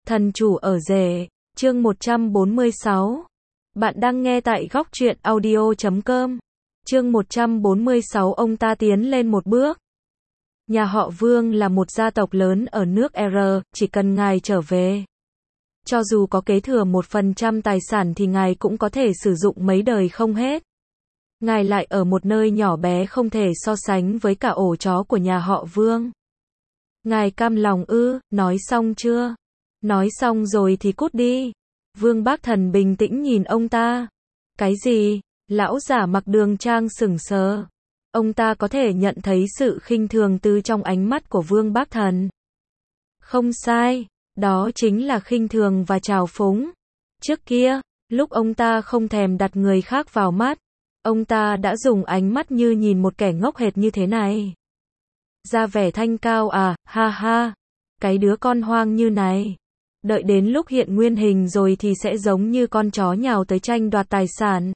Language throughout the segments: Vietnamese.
Thần chủ ở rể, chương 146. Bạn đang nghe tại góc truyện audio.com. Chương 146 ông ta tiến lên một bước. Nhà họ Vương là một gia tộc lớn ở nước R, chỉ cần ngài trở về. Cho dù có kế thừa 1% tài sản thì ngài cũng có thể sử dụng mấy đời không hết. Ngài lại ở một nơi nhỏ bé không thể so sánh với cả ổ chó của nhà họ Vương. Ngài cam lòng ư, nói xong chưa? Nói xong rồi thì cút đi. Vương Bác Thần bình tĩnh nhìn ông ta. Cái gì? Lão giả mặc đường trang sững sờ. Ông ta có thể nhận thấy sự khinh thường từ trong ánh mắt của Vương Bác Thần. Không sai, đó chính là khinh thường và trào phúng. Trước kia, lúc ông ta không thèm đặt người khác vào mắt, ông ta đã dùng ánh mắt như nhìn một kẻ ngốc hệt như thế này. Ra vẻ thanh cao à, ha ha, cái đứa con hoang như này. Đợi đến lúc hiện nguyên hình rồi thì sẽ giống như con chó nhào tới tranh đoạt tài sản.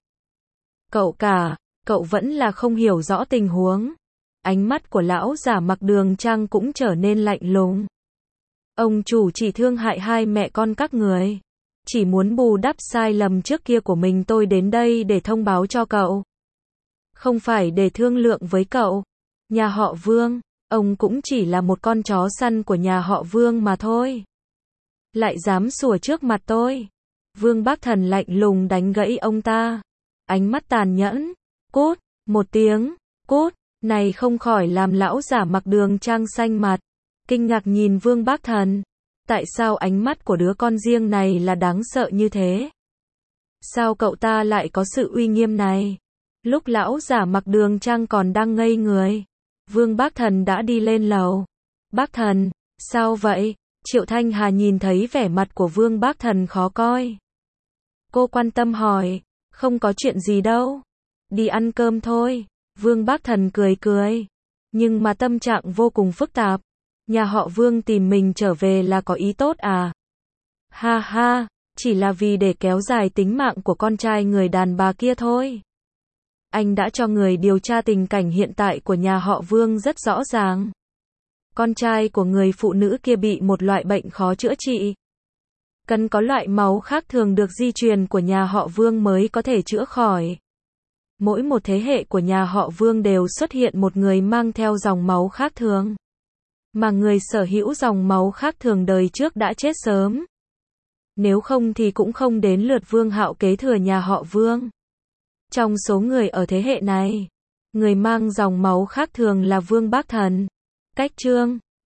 Cậu vẫn là không hiểu rõ tình huống. Ánh mắt của lão giả mặc đường trang cũng trở nên lạnh lùng. Ông chủ chỉ thương hại hai mẹ con các người. Chỉ muốn bù đắp sai lầm trước kia của mình, tôi đến đây để thông báo cho cậu. Không phải để thương lượng với cậu. Nhà họ Vương, ông cũng chỉ là một con chó săn của nhà họ Vương mà thôi. Lại dám sủa trước mặt tôi. Vương Bác Thần lạnh lùng đánh gãy ông ta. Ánh mắt tàn nhẫn. Cút, một tiếng, cút, này không khỏi làm lão giả mặc đường trang xanh mặt. Kinh ngạc nhìn Vương Bác Thần. Tại sao ánh mắt của đứa con riêng này là đáng sợ như thế? Sao cậu ta lại có sự uy nghiêm này? Lúc lão giả mặc đường trang còn đang ngây người, Vương Bác Thần đã đi lên lầu. Bác Thần, sao vậy? Triệu Thanh Hà nhìn thấy vẻ mặt của Vương Bác Thần khó coi. Cô quan tâm hỏi, không có chuyện gì đâu. Đi ăn cơm thôi. Vương Bác Thần cười cười. Nhưng mà tâm trạng vô cùng phức tạp. Nhà họ Vương tìm mình trở về là có ý tốt à? Ha ha, chỉ là vì để kéo dài tính mạng của con trai người đàn bà kia thôi. Anh đã cho người điều tra tình cảnh hiện tại của nhà họ Vương rất rõ ràng. Con trai của người phụ nữ kia bị một loại bệnh khó chữa trị. Cần có loại máu khác thường được di truyền của nhà họ Vương mới có thể chữa khỏi. Mỗi một thế hệ của nhà họ Vương đều xuất hiện một người mang theo dòng máu khác thường. Mà người sở hữu dòng máu khác thường đời trước đã chết sớm. Nếu không thì cũng không đến lượt Vương Hạo kế thừa nhà họ Vương. Trong số người ở thế hệ này, người mang dòng máu khác thường là Vương Bác Thần. Cách chương